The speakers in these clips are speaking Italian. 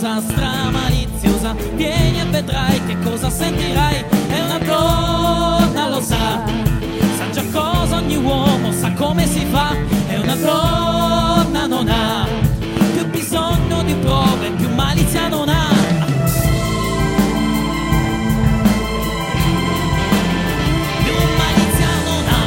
meravigliosa, stramaliziosa, vieni e vedrai che cosa sentirai. È una donna, lo sa già cosa ogni uomo, sa come si fa. È una donna, non ha più bisogno di prove, più malizia non ha. Più malizia non ha.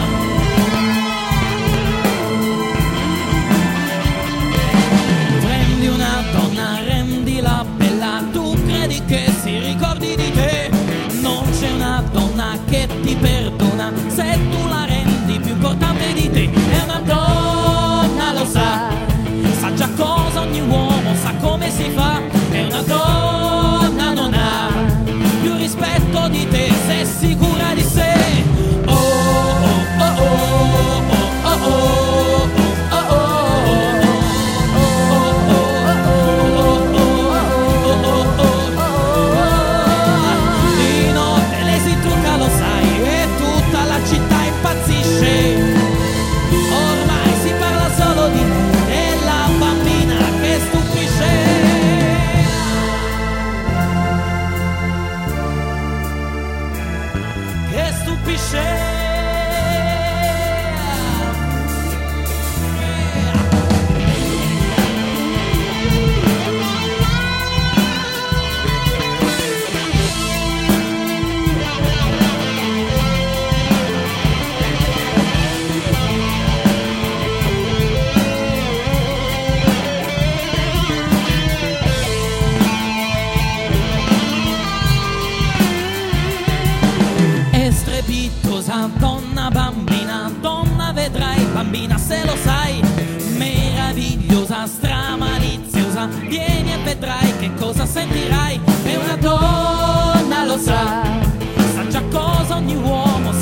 Prendi una donna, rendila bella, tu credi che si ricordi di te. Non c'è una donna che ti perdona se tu la rendi più importante di te. È una donna, lo sa già cosa ogni uomo, sa come si fa. È una donna, non ha più rispetto di te, se è sicura di sé. Oh oh oh oh oh oh oh. Città impazzisce, ormai si parla solo di lei, della bambina che stupisce. Che stupisce. Donna, bambina, donna vedrai, bambina se lo sai, meravigliosa, stramaliziosa, vieni e vedrai che cosa sentirai. È una donna, lo sa già cosa ogni uomo,